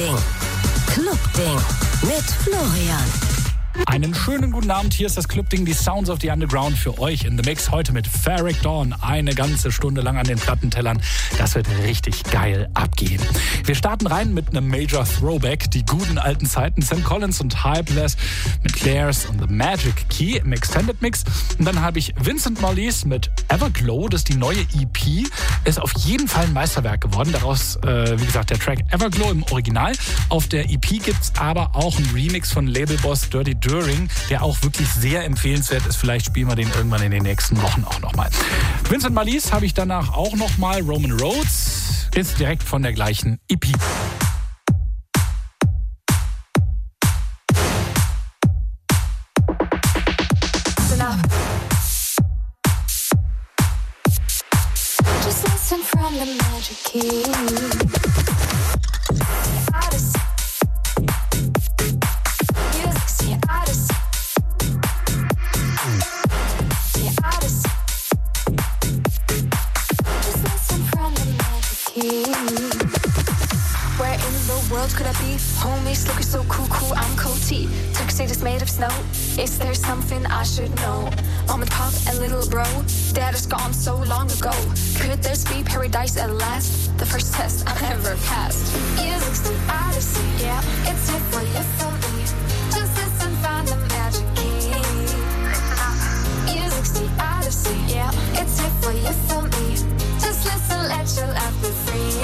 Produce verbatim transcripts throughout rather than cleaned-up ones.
Clubding. Clubding mit Florian. Einen schönen guten Abend, hier ist das Clubding, die Sounds of the Underground für euch in the Mix. Heute mit Ferric Dawn, eine ganze Stunde lang an den Plattentellern. Das wird richtig geil abgehen. Wir starten rein mit einem Major Throwback, die guten alten Zeiten. Sam Collins und Hypeless mit Claire's und The Magic Key im Extended Mix. Und dann habe ich Vincent Mollies mit Everglow, das ist die neue E P. Ist auf jeden Fall ein Meisterwerk geworden. Daraus, äh, wie gesagt, der Track Everglow im Original. Auf der E P gibt es aber auch einen Remix von Labelboss Dirty During, der auch wirklich sehr empfehlenswert ist. Vielleicht spielen wir den irgendwann in den nächsten Wochen auch nochmal. Vincent Mollies habe ich danach auch nochmal. Roman Roads ist direkt von der gleichen E P. Just listen from the magic key. Where in the world could I be? Homies looking so cool, cool, I'm Coty. Tuxedo's made of snow. Is there something I should know? Mom and pop and little bro, dad is gone so long ago. Could this be paradise at last? The first test I ever passed. Music's the odyssey, yeah. It's here for you, for me. Just listen, find the magic key. Music's the odyssey, yeah. It's here for you, for me. Just listen, let your life be free.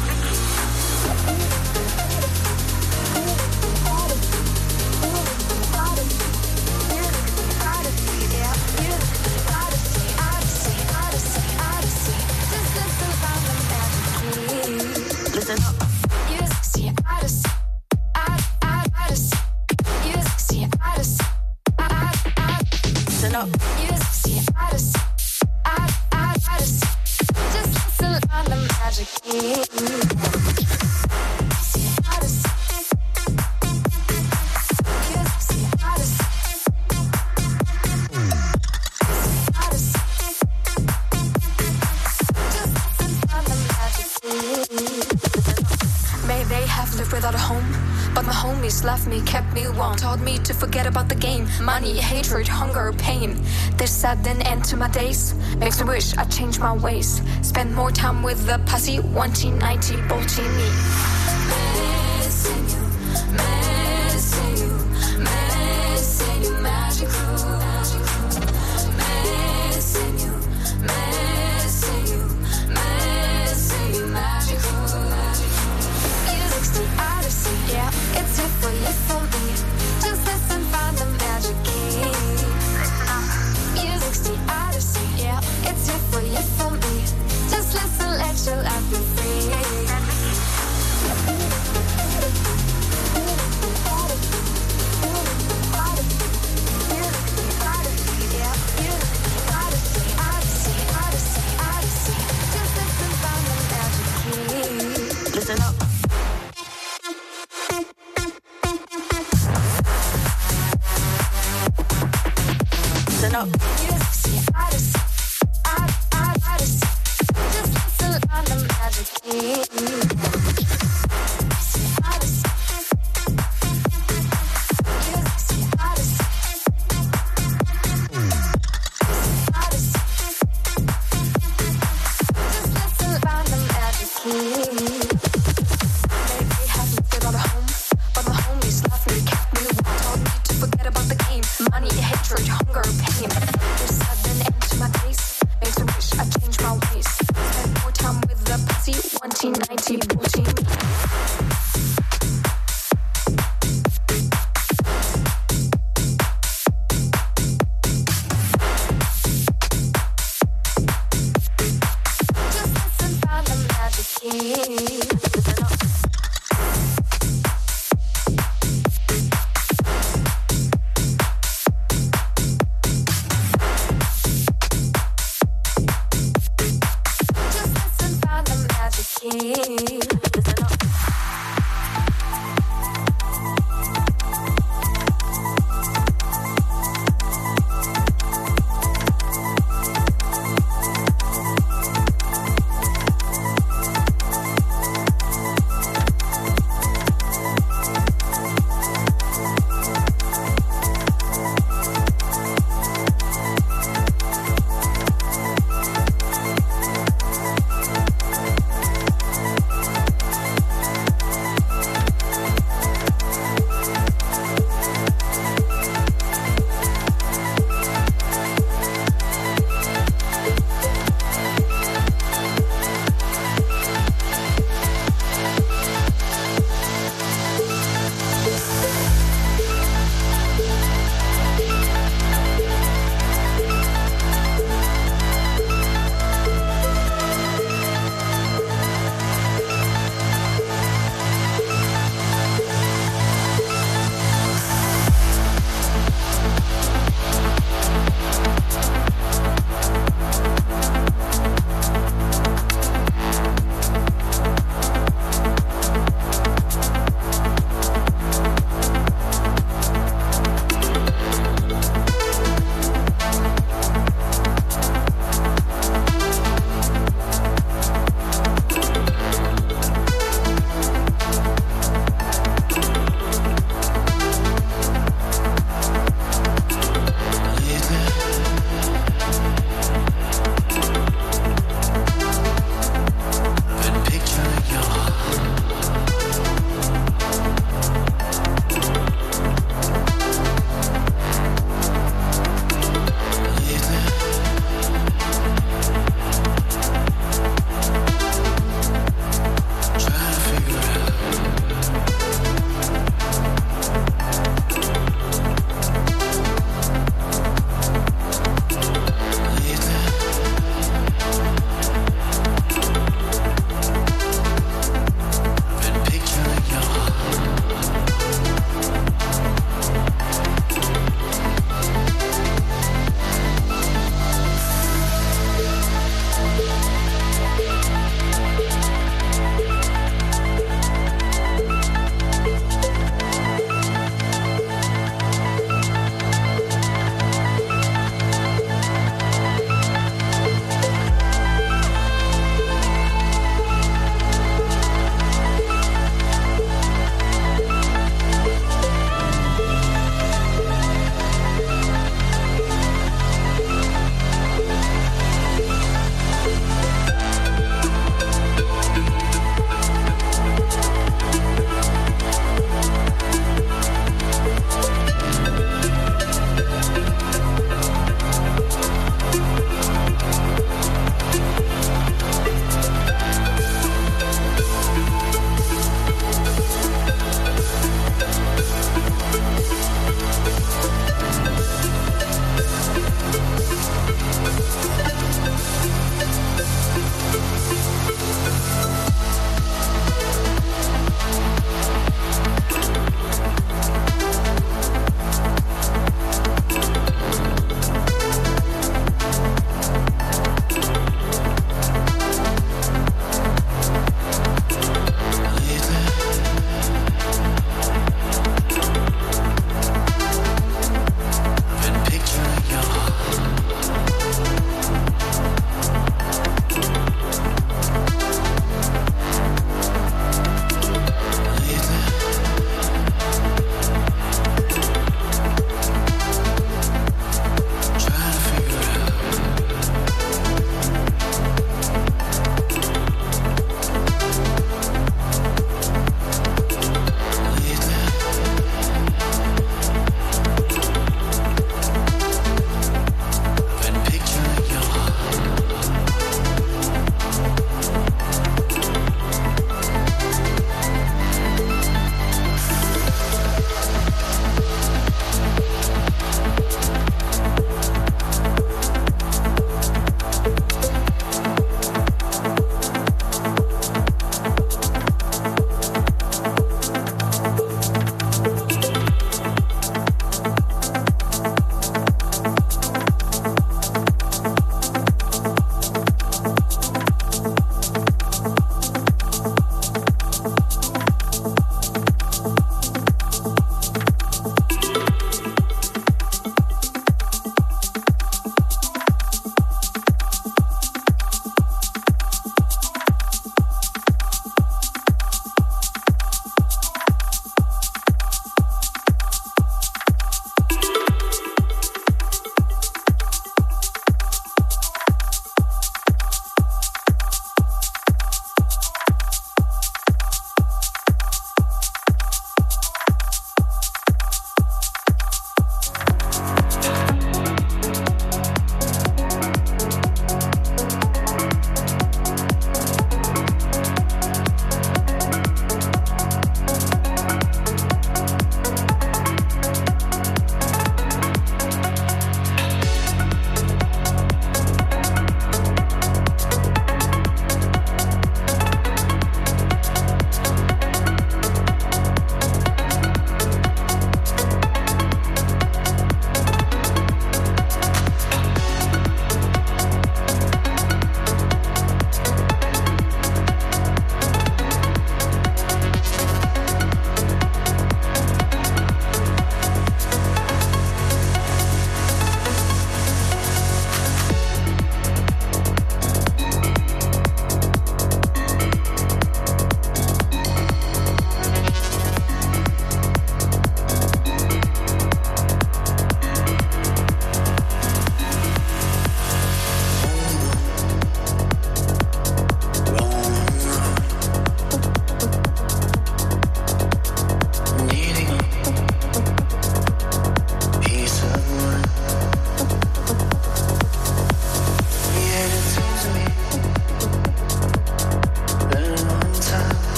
Listen up. Music's the odyssey. Odyssey. Music's the odyssey. Listen up. Music's the odyssey. Odyssey. Just listen on the magic key. Without a home, but my homies left me, kept me warm, taught me to forget about the game, money, hatred, hunger, pain. This sudden end to my days makes me wish I changed my ways. Spend more time with the posse, one T ninety, bolting me. Missing you, missing you, missing you, magic crew. Missing you, missing you, missing you, magic crew. Yeah, it's here for you, for me. Just listen, find the magic key. Music's the odyssey. Yeah, it's here for you, for me. Just listen, let your life be free. Listen up. Listen up. Music's the odyssey. Odyssey. Just listen on the magic key.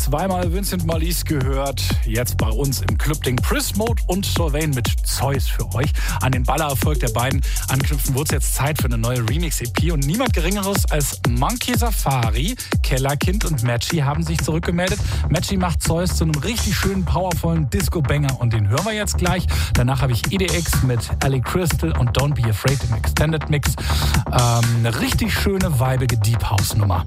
zweimal Vincent Malise gehört. Jetzt bei uns im Clubding Pris Mode und Sylvain mit Zeus für euch. An den Ballererfolg der beiden anknüpfen wurde es jetzt Zeit für eine neue Remix-E P. Und niemand Geringeres als Monkey Safari, Kellerkind und Matchy haben sich zurückgemeldet. Matchy macht Zeus zu einem richtig schönen, powervollen Disco-Banger. Und den hören wir jetzt gleich. Danach habe ich E D X mit Ellie Crystal und Don't Be Afraid im Extended Mix. Ähm, eine richtig schöne, weibige Deep House-Nummer.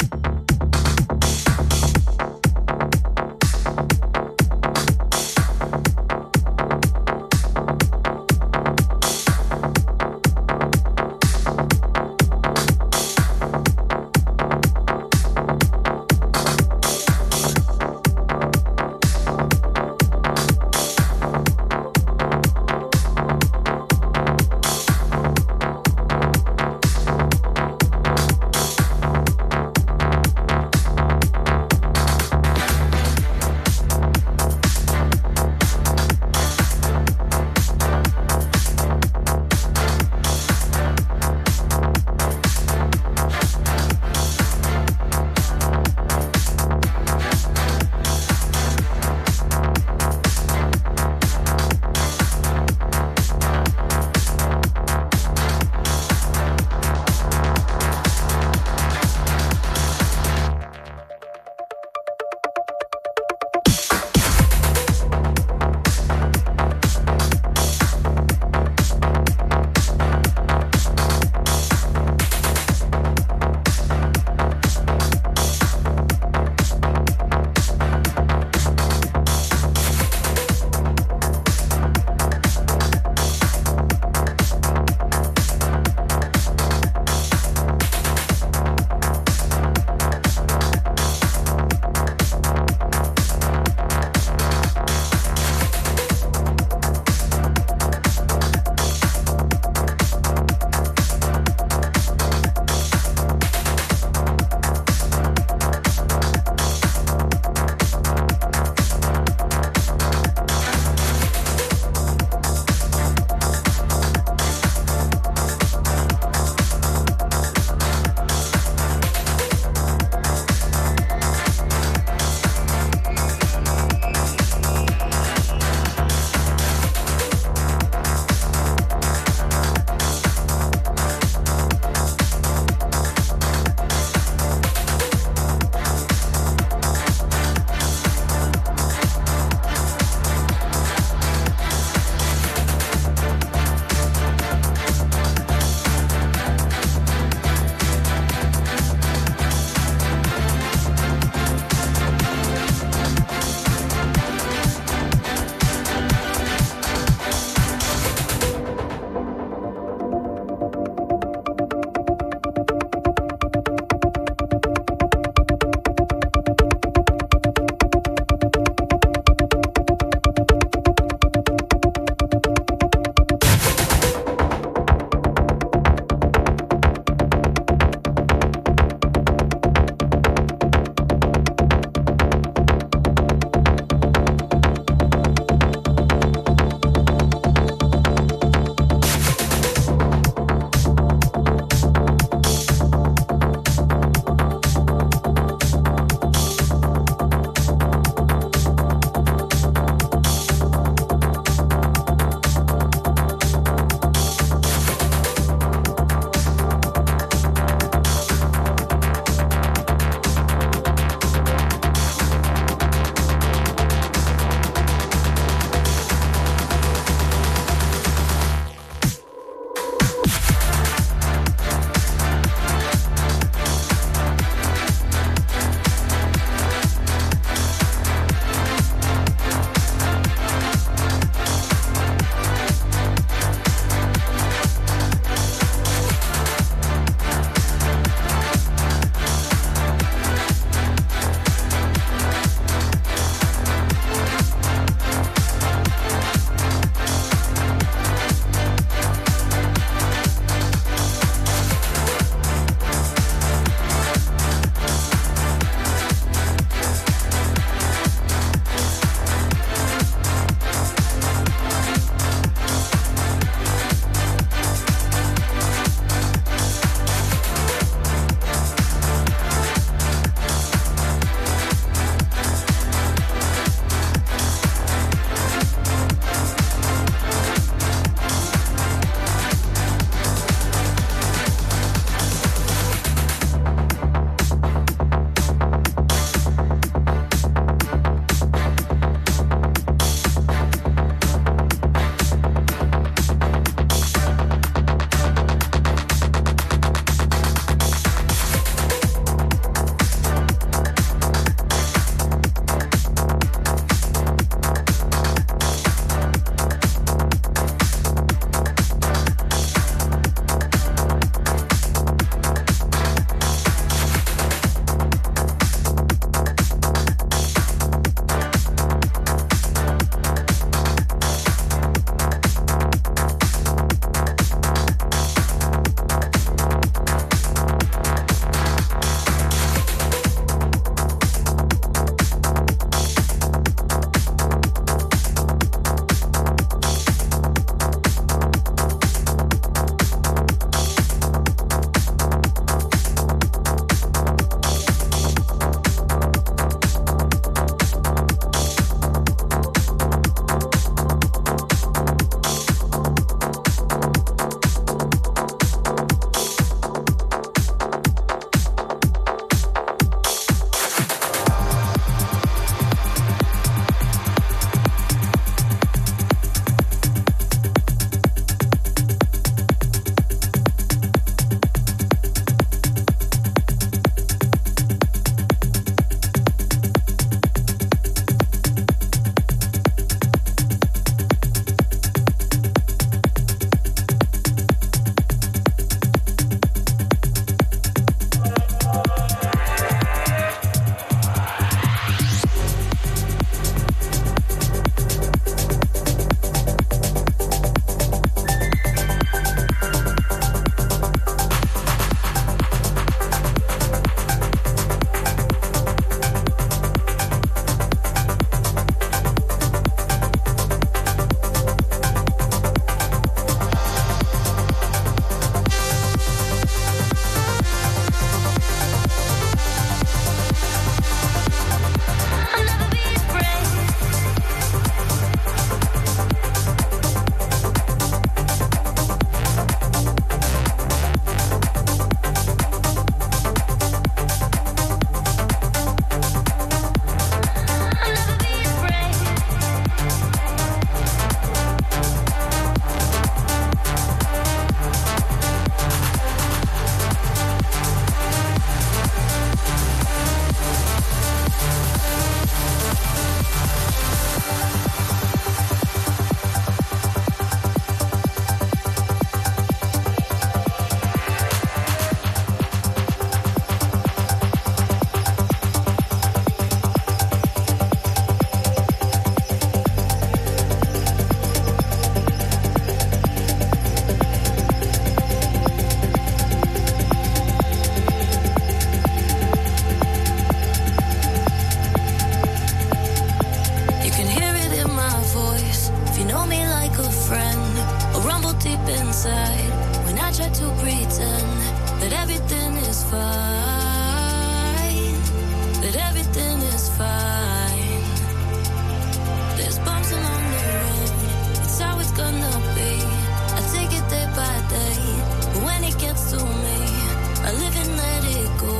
inside when I try to pretend that everything is fine, that everything is fine. There's bumps along the road, it's how it's gonna be. I take it day by day, but when it gets to me, I live and let it go.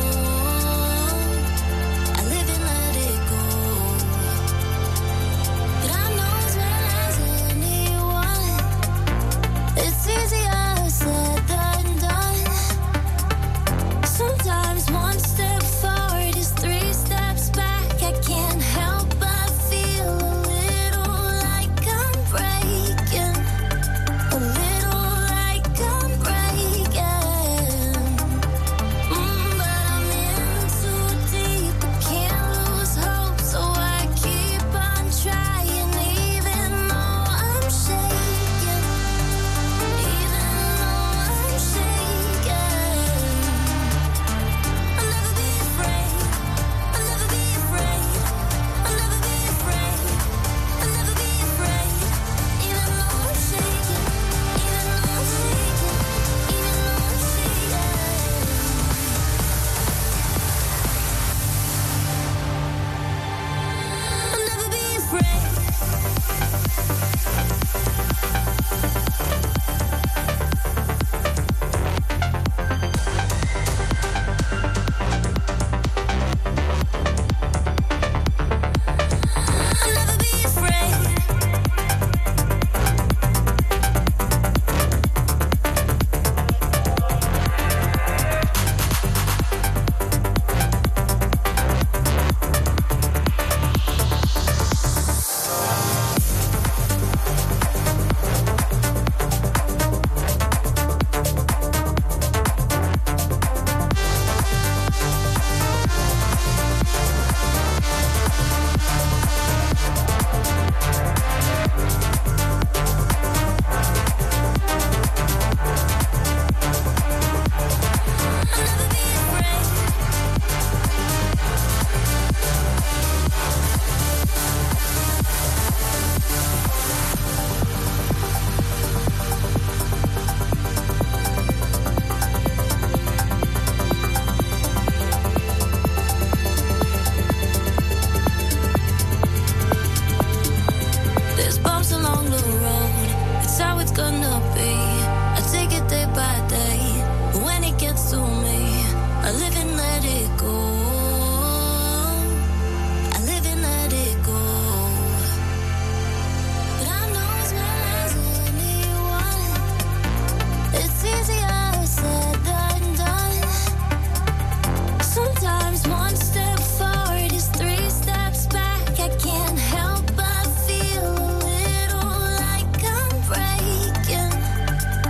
I live and let it go. But I know as well as anyone, it's easier said than done. Sometimes one step forward is three steps back. I can't help but feel a little like I'm breaking, a little like I'm breaking. Mm, but I'm in too deep, I can't lose hope, so I keep on trying, even though I'm shaking, even though I'm shaking. I'll never be afraid, I'll never be afraid, I'll never be afraid, I'll never be afraid, even though I'm shaking, even though I'm shaking, even though I'm shaking. I'll never be afraid. I'll never be afraid. I'll never be afraid. There's bumps along the road, it's how it's gonna be. I take it day by day, but when it gets to me, I live and let it go. I live and let it go. But I know as well as anyone, it's easier said than done. Sometimes one step forward is three steps back. I can't help but feel a little like I'm breaking,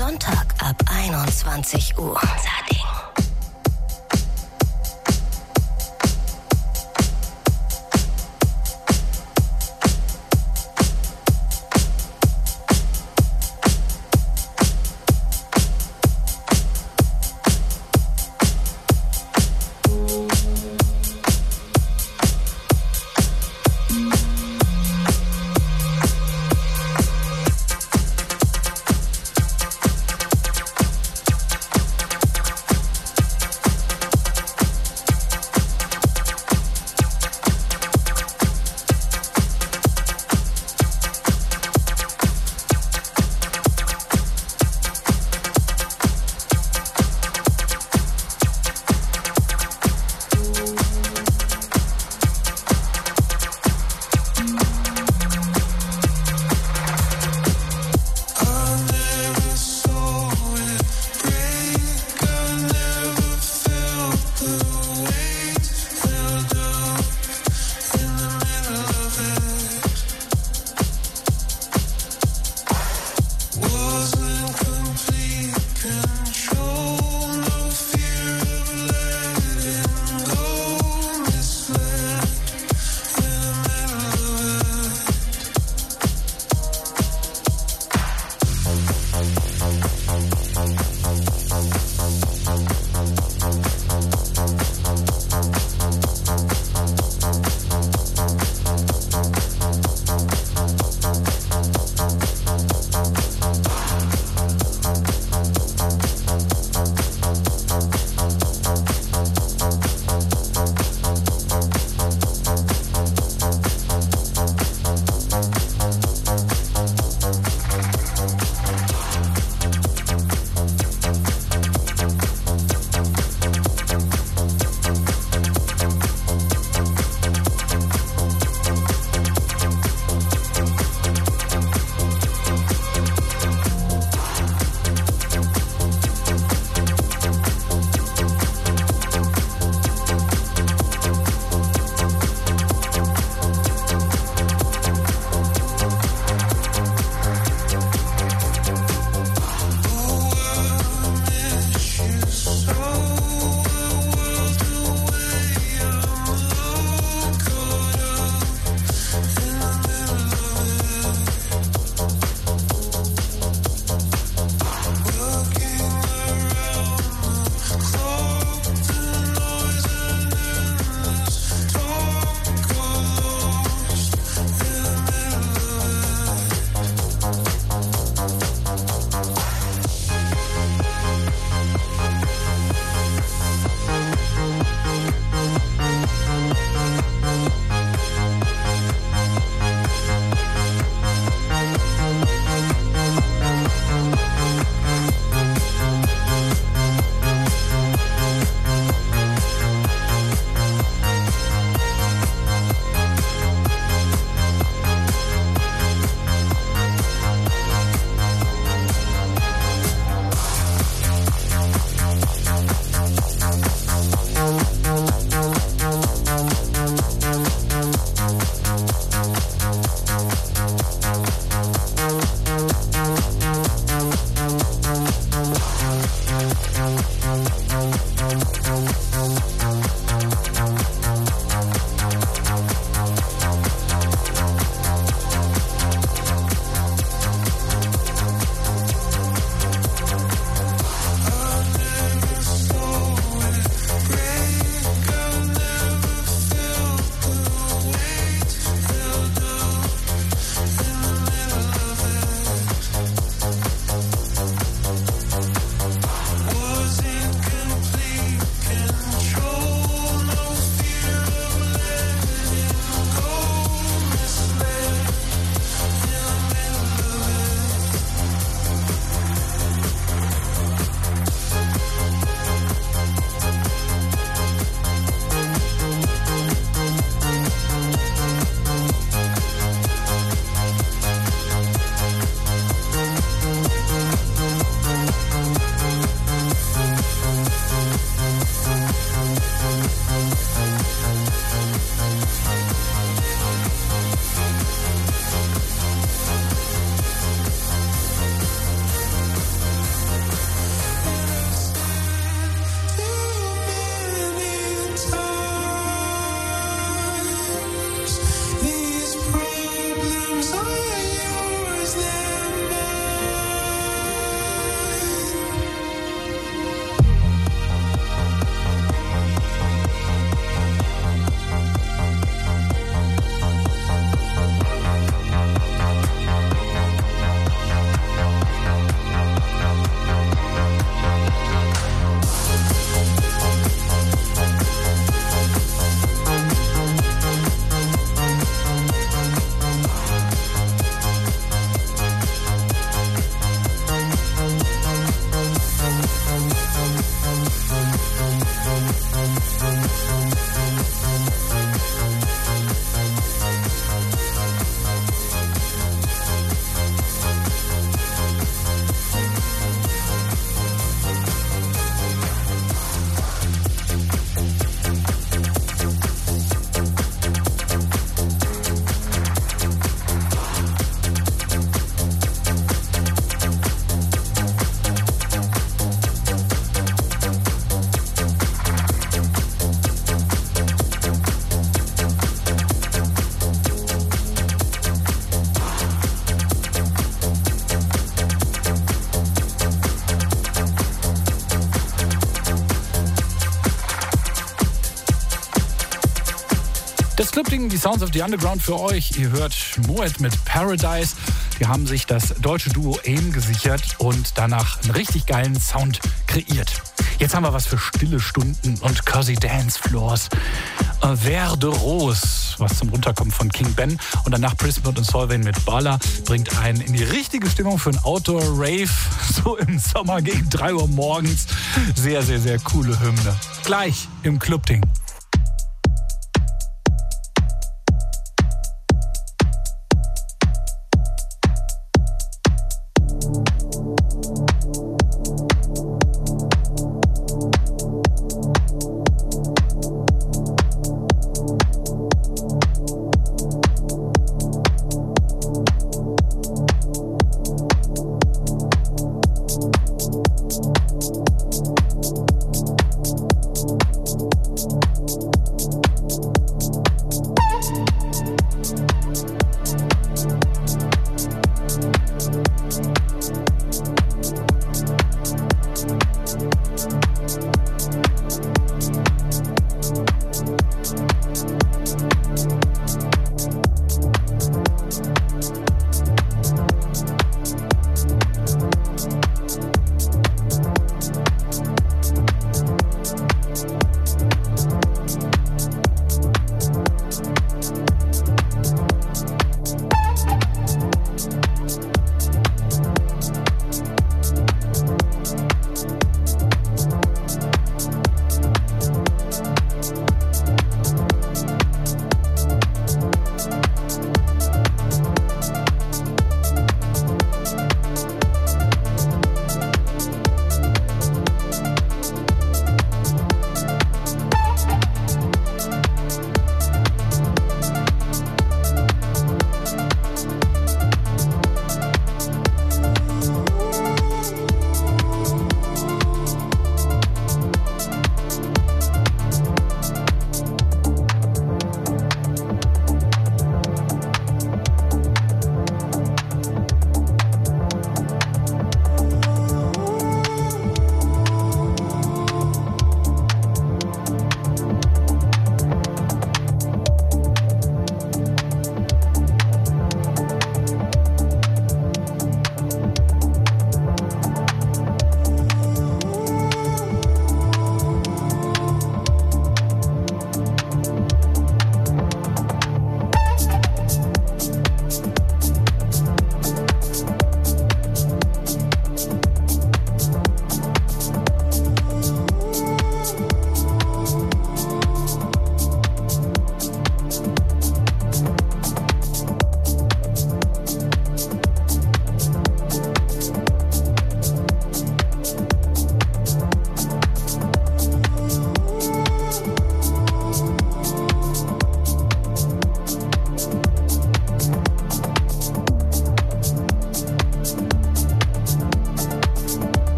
Sonntag ab einundzwanzig Uhr. Unser Ding. Das Club-Ding, die Sounds of the Underground für euch. Ihr hört Moet mit Paradise. Die haben sich das deutsche Duo AIM gesichert und danach einen richtig geilen Sound kreiert. Jetzt haben wir was für stille Stunden und cozy Dance Floors. Un Verre de Rose, was zum Runterkommen von King Ben. Und danach Prismod und Solveig mit Bala bringt einen in die richtige Stimmung für ein Outdoor-Rave. So im Sommer gegen drei Uhr morgens. Sehr, sehr, sehr coole Hymne. Gleich im Club-Ding. We'll be right back.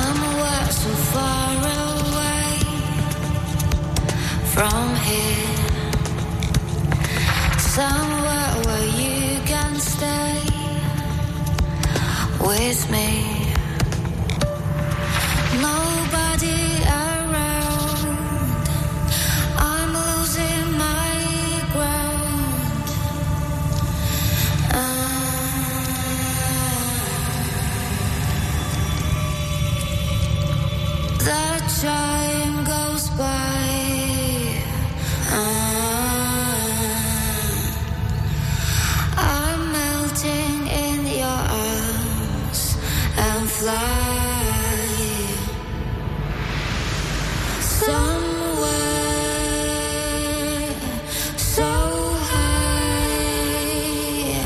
somewhere so far away from here, somewhere where you can stay with me. Nobody around, I'm losing my ground. Uh, the time goes by. Uh, I'm melting in your arms and fly. Somewhere so high.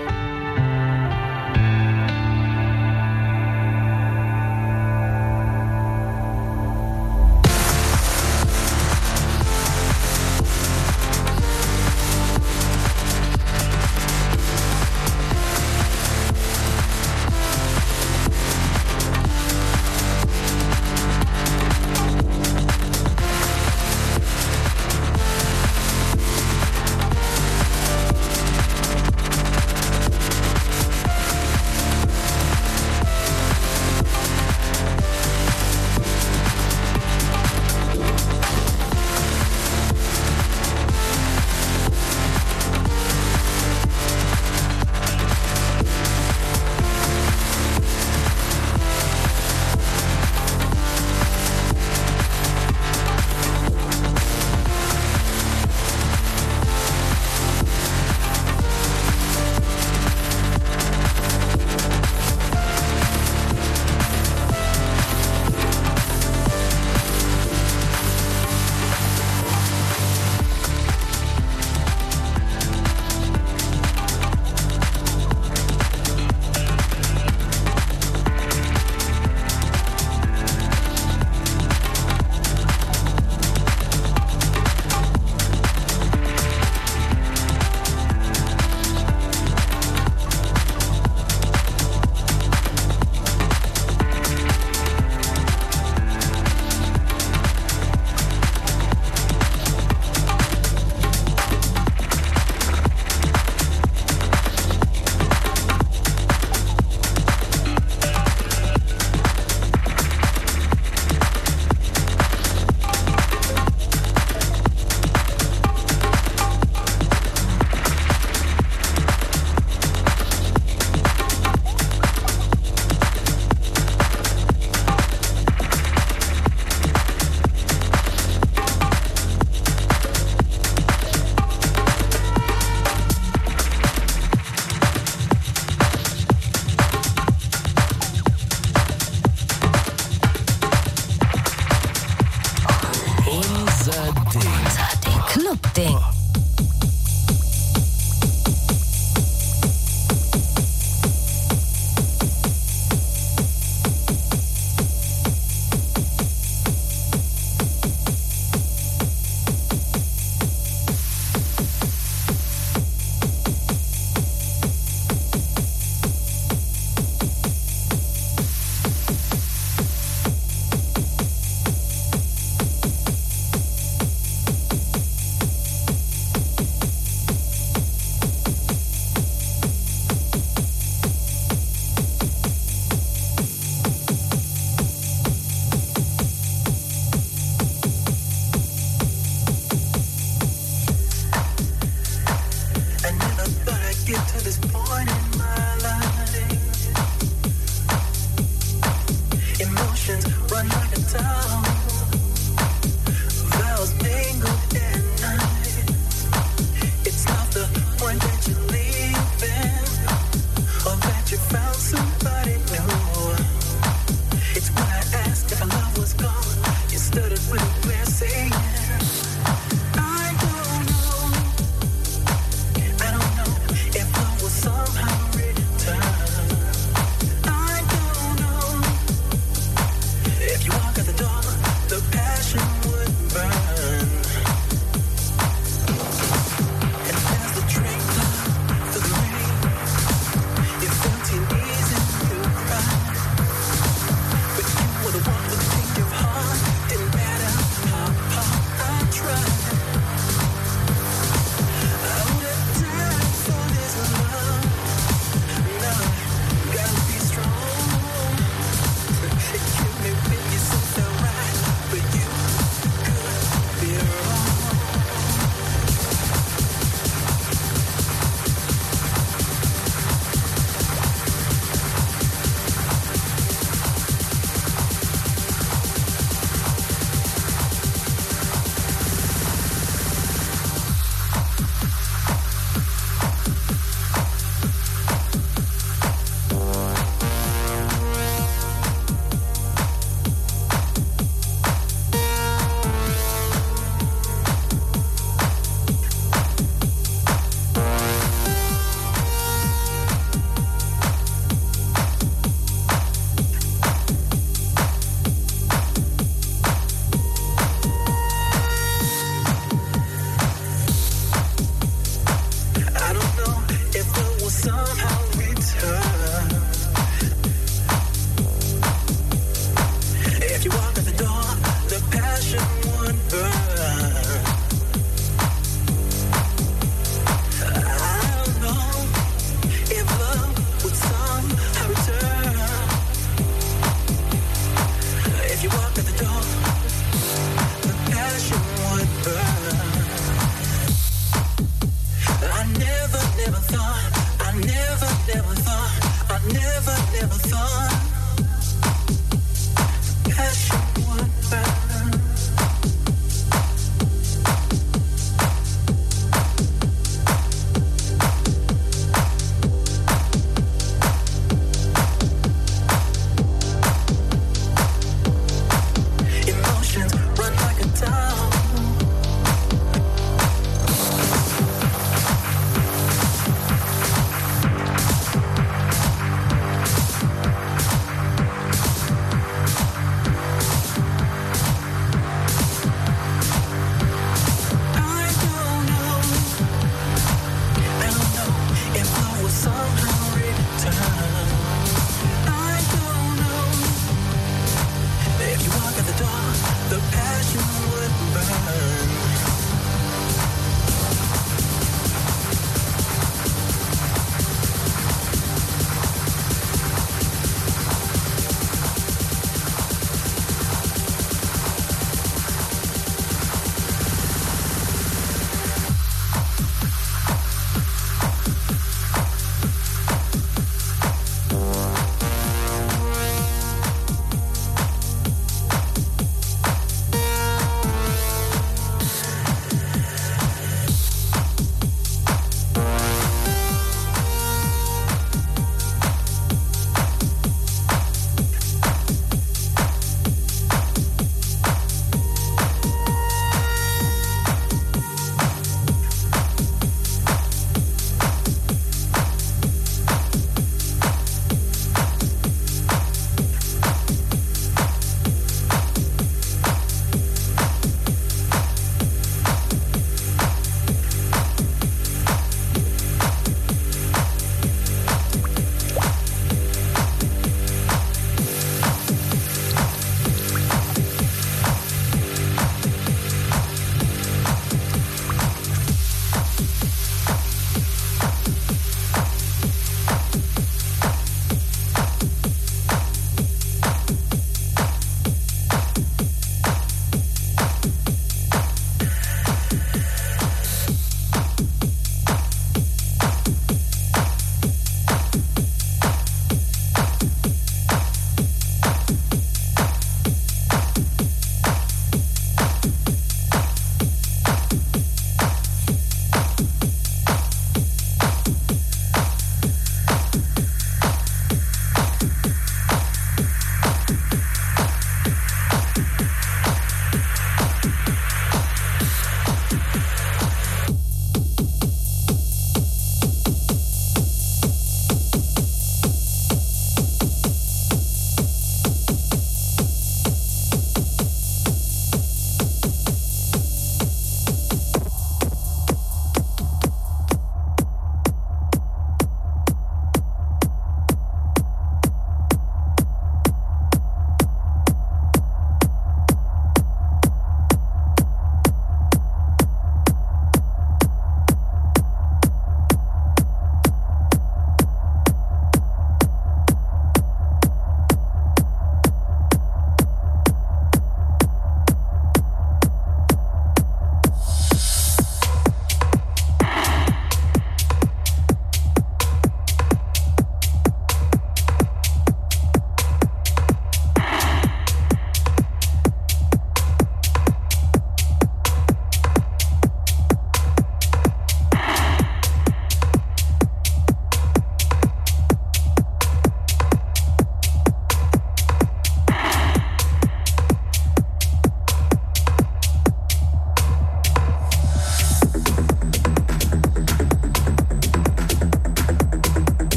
Club-Ding. If you walk out the door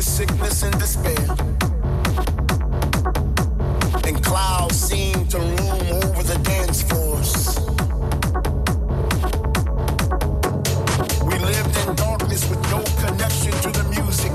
sickness and despair. And clouds seem to loom over the dance floors. We lived in darkness with no connection to the music.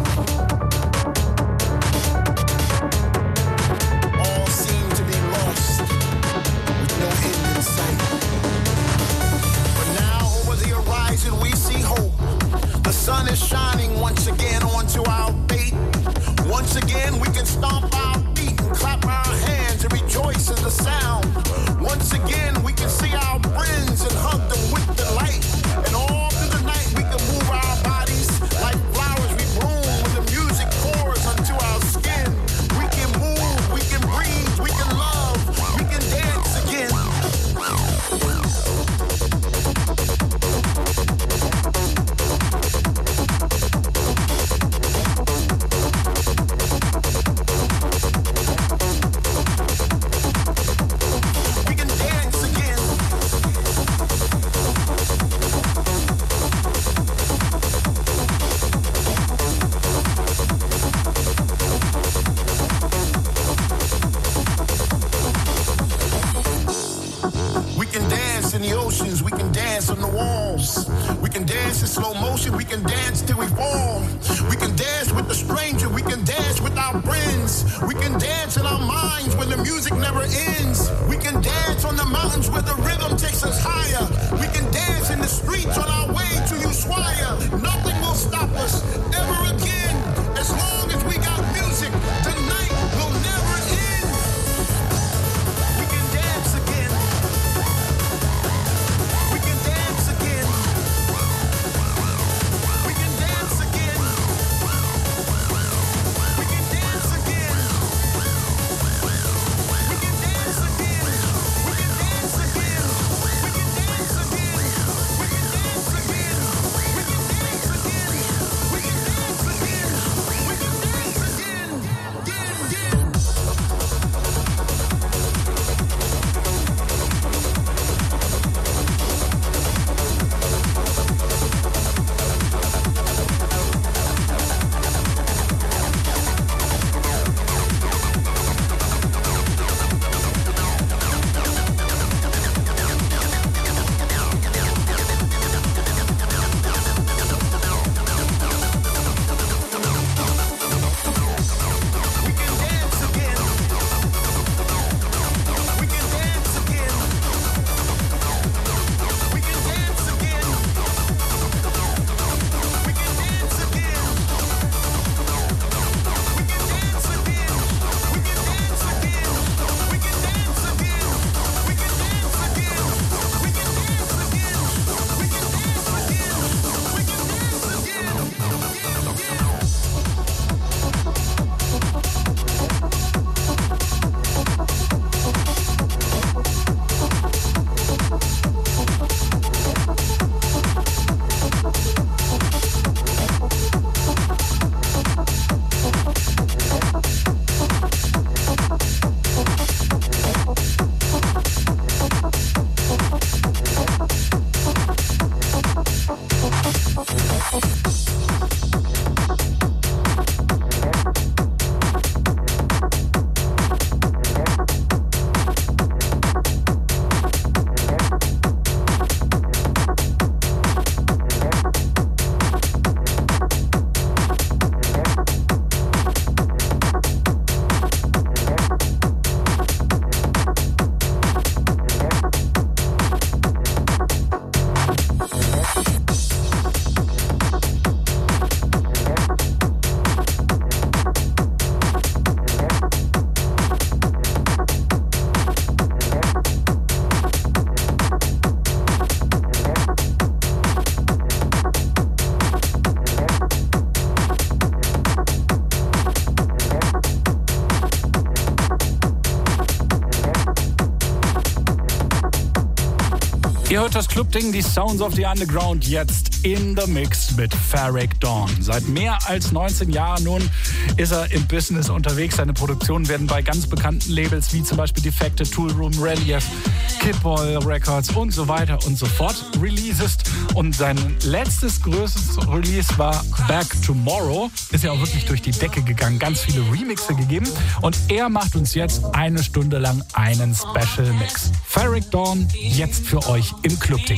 All seemed to be lost with no end in sight. But now over the horizon we see hope. The sun is shining once again onto our fate. Once again we can stomp our feet and clap our hands and rejoice in the sound. Once again we can see our friends and hug them with delight. And all through the night we can move our bodies like flowers we bloom when the music pours onto our skin. We can move, we can breathe, we can love, we can dance again. In the oceans, we can dance on the walls. We can dance in slow motion, we can dance till we fall. We can dance with the stranger, we can dance with our friends. We can dance in our minds when the music never ends. We can dance on the mountains where the rhythm takes us higher. We can dance in the streets on our way to Ushuaia. Nothing will stop us ever again. As long as we got music, tonight will never end. We can dance again. Ihr hört das Clubding, die Sounds of the Underground jetzt in the Mix mit Ferreck Dawn. Seit mehr als neunzehn Jahren nun ist er im Business unterwegs. Seine Produktionen werden bei ganz bekannten Labels wie zum Beispiel Defected, Toolroom, Relief, Kidball Records und so weiter und so fort released. Und sein letztes größtes Release war Back Tomorrow. Ist ja auch wirklich durch die Decke gegangen. Ganz viele Remixe gegeben. Und er macht uns jetzt eine Stunde lang einen Special Mix. Ferreck Dawn jetzt für euch im Club-Ding.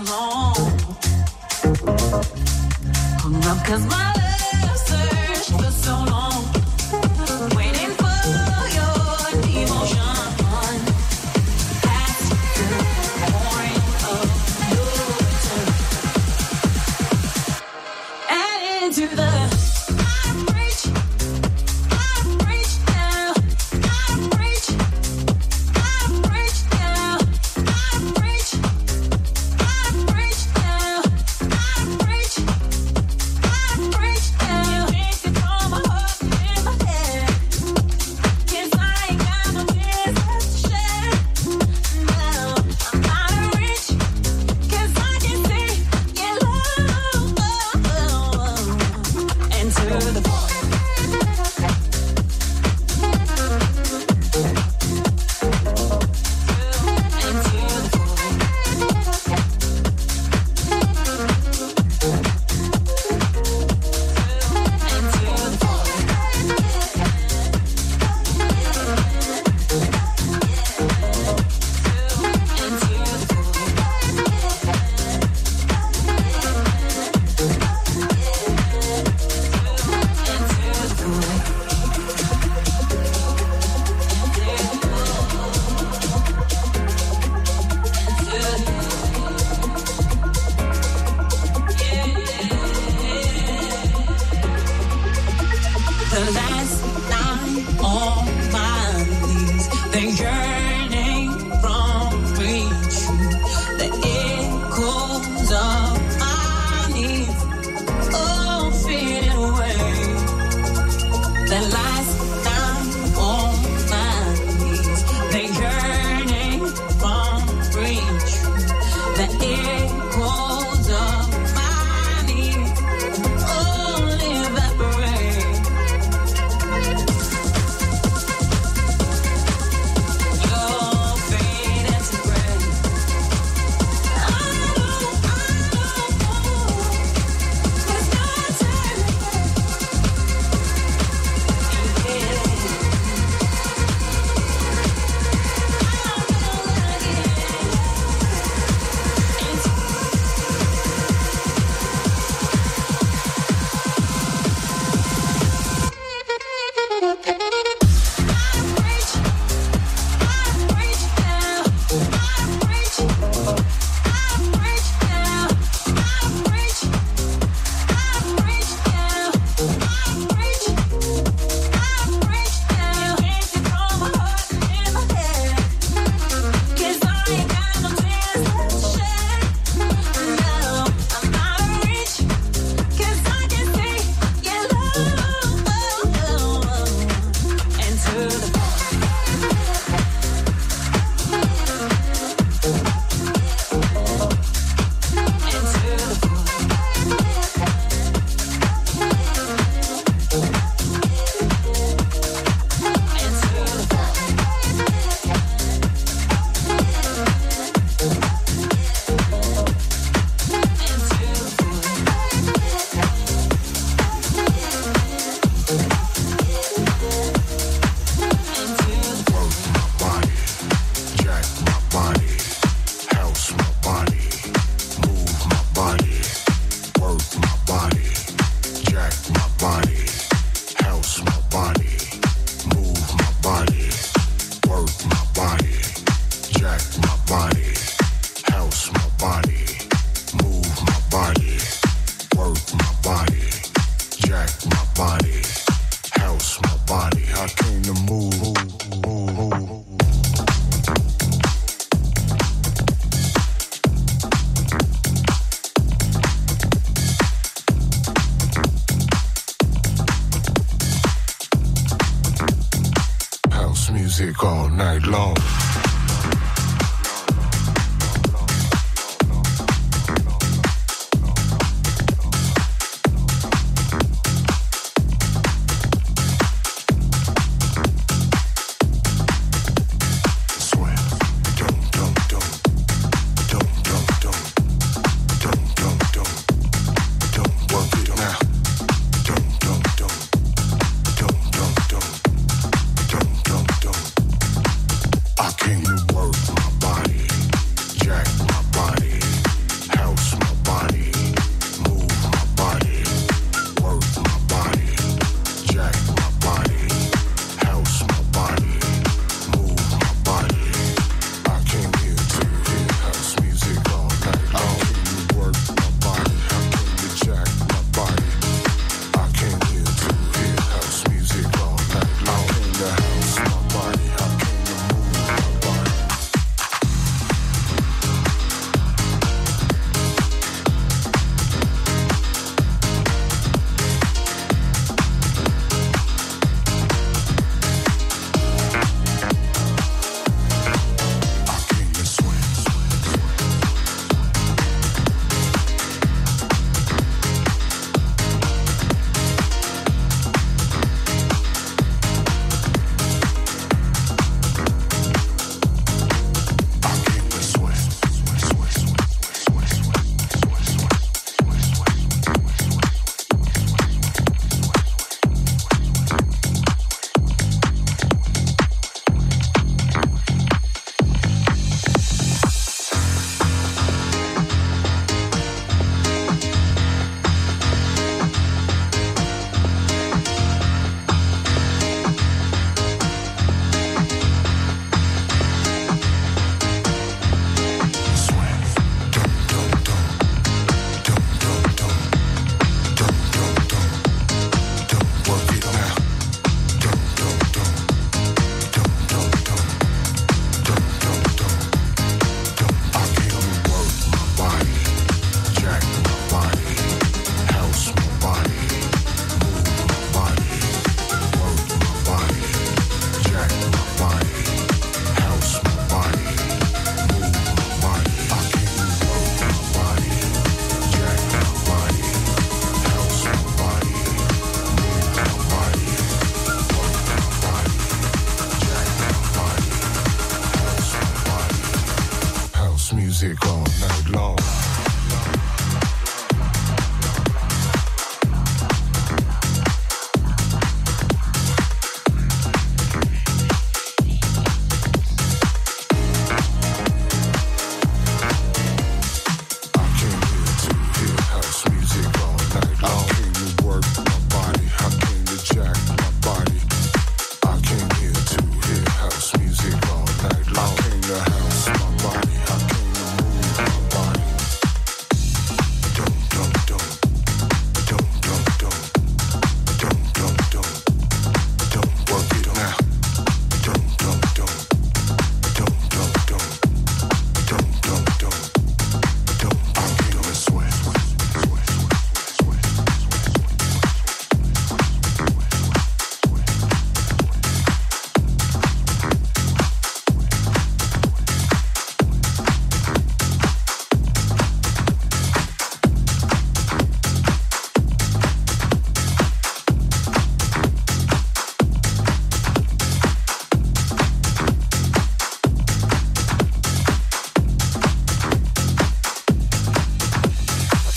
music all night long.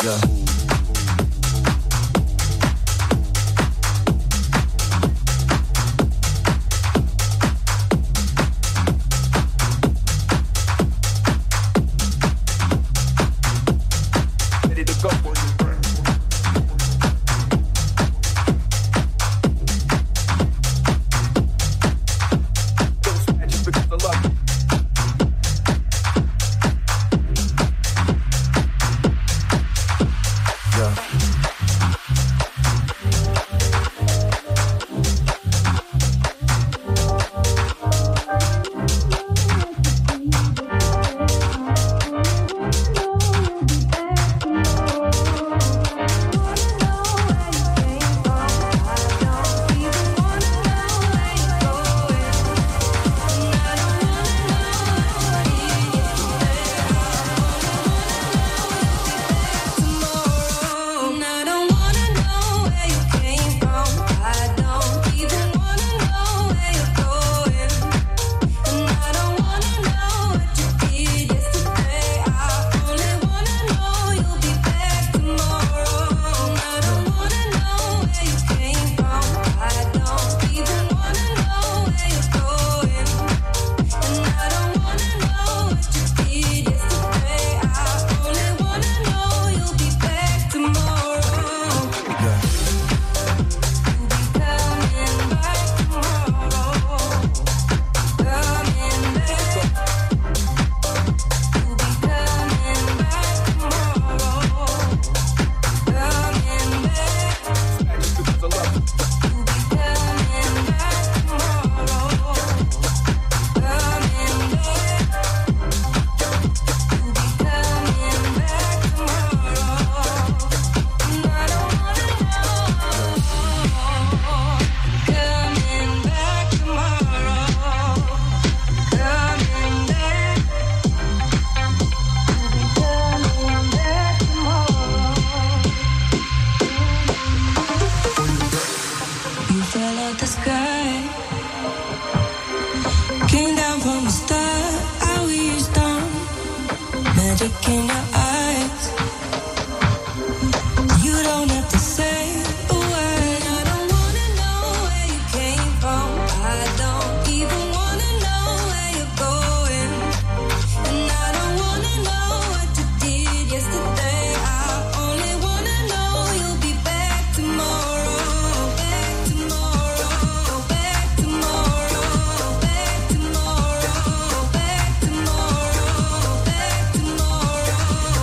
Tomorrow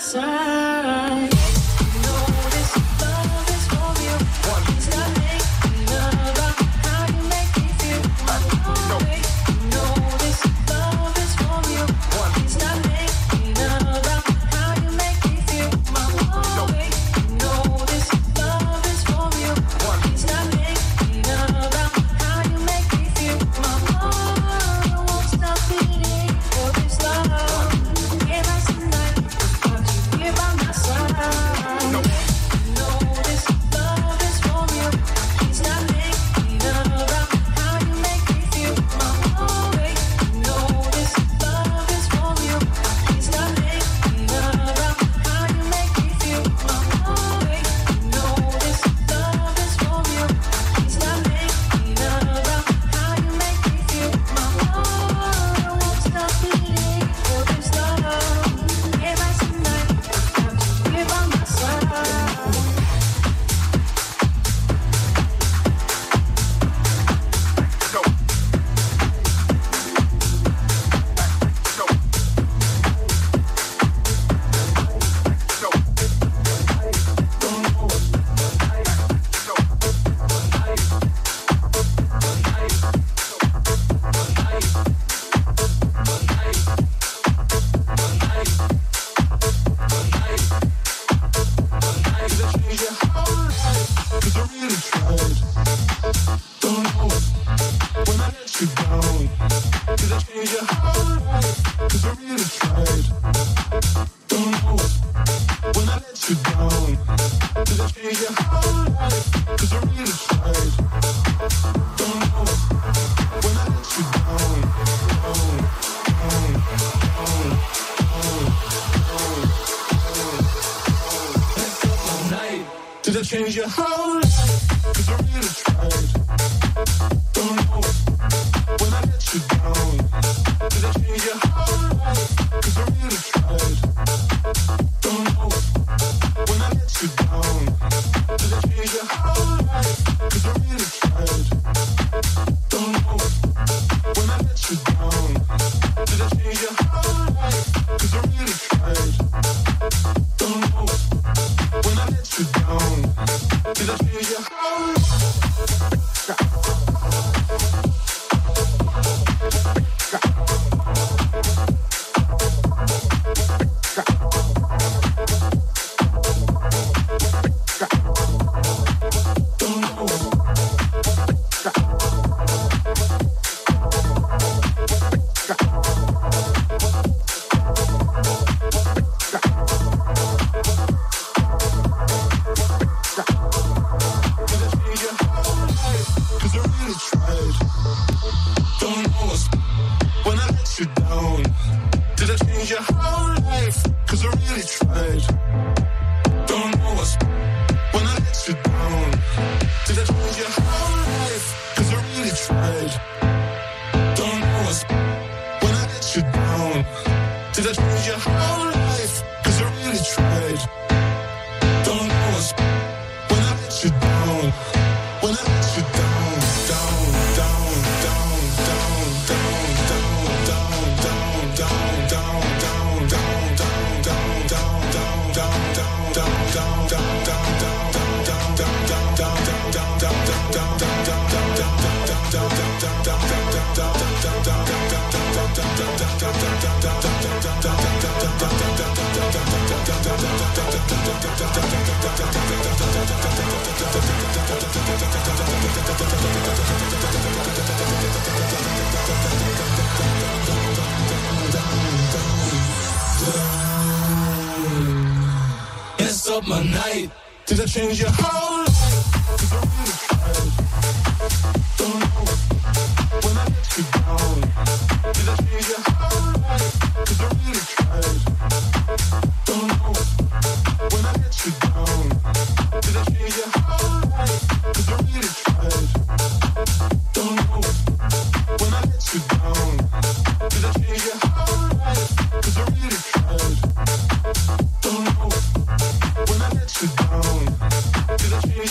side. You know this love is for you. Stop thinking about how you make me feel. My way. You know this love is for you. Stop thinking about how you make me feel. My way. You know this love is for you. Stop thinking about how you make me feel. My heart won't stop beating for this love. Day and night, got you here by my side. You know this love is for you. Stop thinking about how you make me feel. My way. You know this love is for you. Stop thinking about how you make me feel. My way. You know this love is for you. Stop thinking about how you make me feel. My heart won't stop beating for this love. Day and night, got you here by my side. Did I change your whole life? 'Cause I really tried. Don't know when I let you down. Did I change your whole life? 'Cause I really tried. Don't know when I let you down. Did I change your whole life? 'Cause I really tried. Don't know when I let you down. Did I change your whole life? 'Cause I really tried. Don't know when I let you down. Did I change your whole life? Up my night. Did I change your whole life? 'Cause I really tried. Don't know when I let you down. Did I change your whole life? 'Cause I really tried. Don't know when I let you down. Did I change your whole life? 'Cause I really tried. Don't know when I let you down. Did I change your whole life? 'Cause I really tried. Don't know when I let you down. Did I change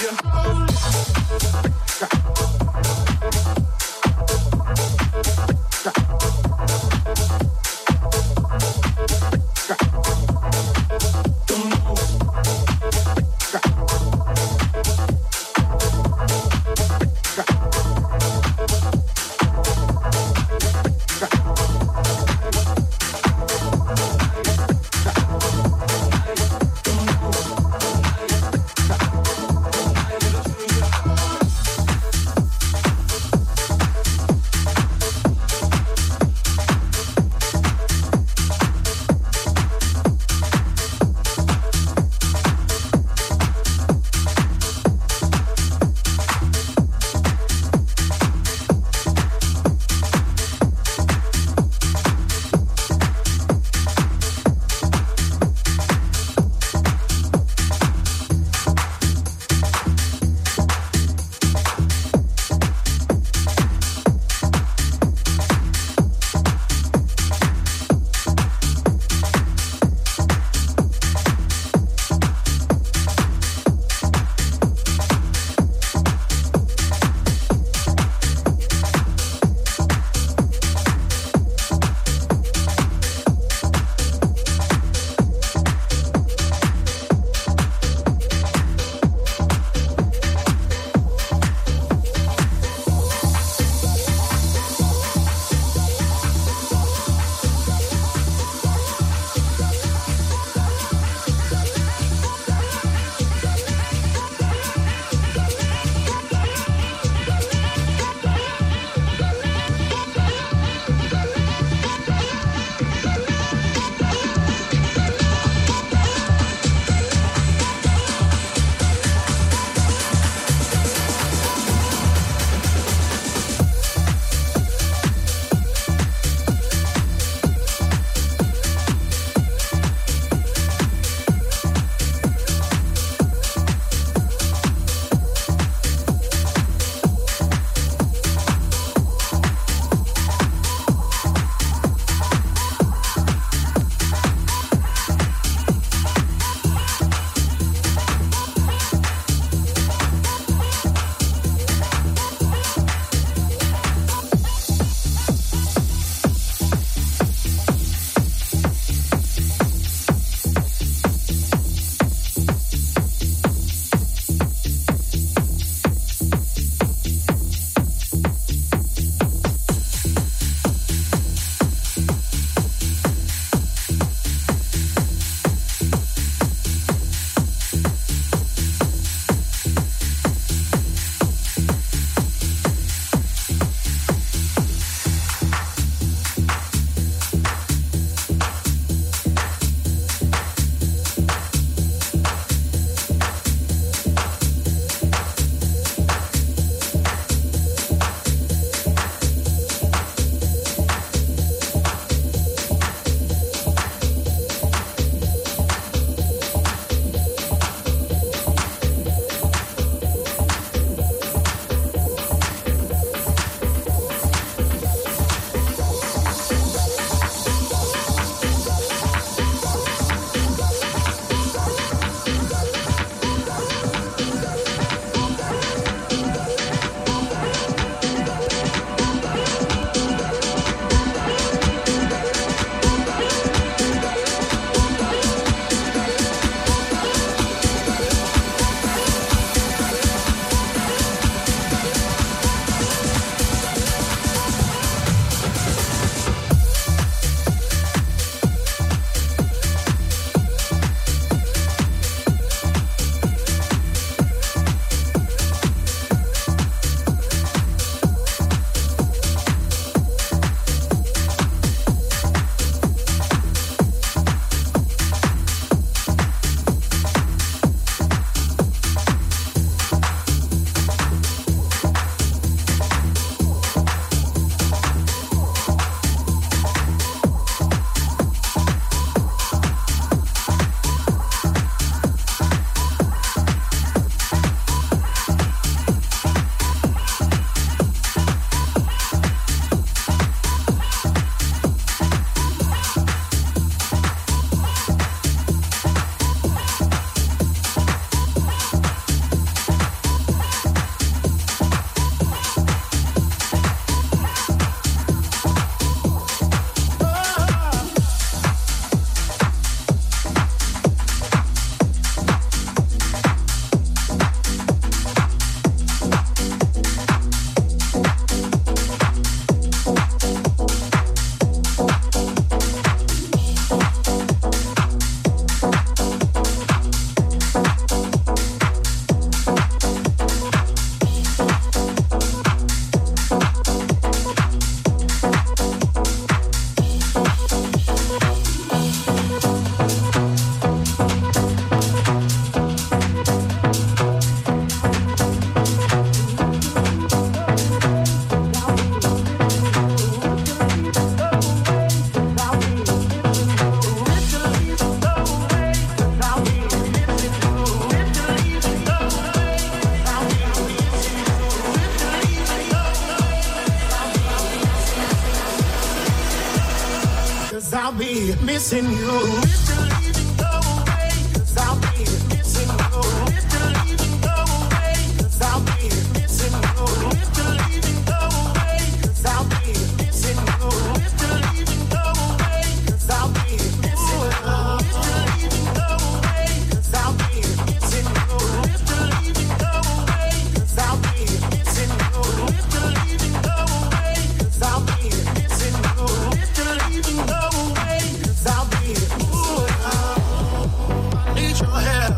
missing you. If you're leaving, go away, 'cause I'll be missing you. If you're leaving, go away, 'cause I'll be missing you. If you're leaving, go away, 'cause I'll be missing you. If you're leaving, go away, 'cause I'll be missing you. If you're leaving, go away, 'cause I'll be missing you. If you're leaving, go away, 'cause I'll be missing you. If you're leaving, go away, 'cause I'll be missing you. If you're leaving, go away, 'cause I'll be ooh, I need your help.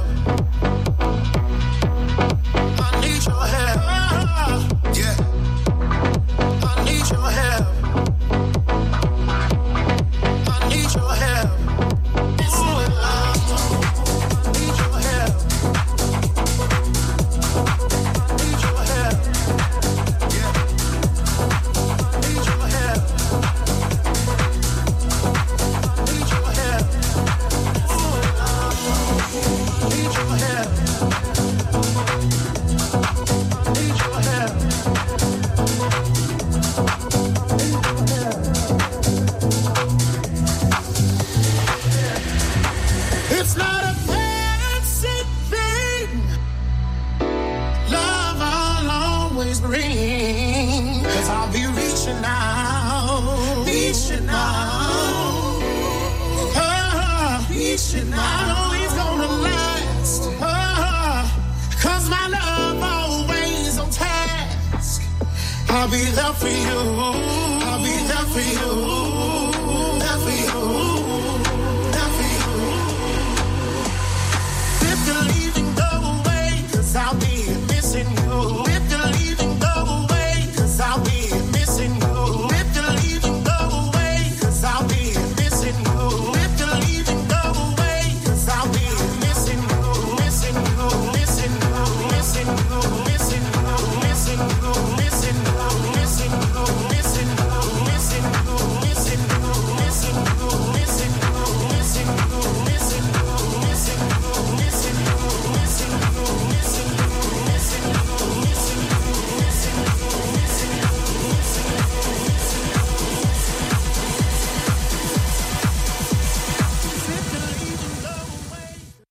I need your help. Yeah. I need your help. I need your help. Ooh, I need your help. I need your help. Yeah. I need your help. I need your help. Ooh, I need your help. I need your help. It's not a fancy thing. Love I'll always bring. 'Cause I'll be reaching out, reaching out. Ah, reaching out. I know it's gonna last. Ah, 'cause my love always on task. I'll be there for you. I'll be there for you.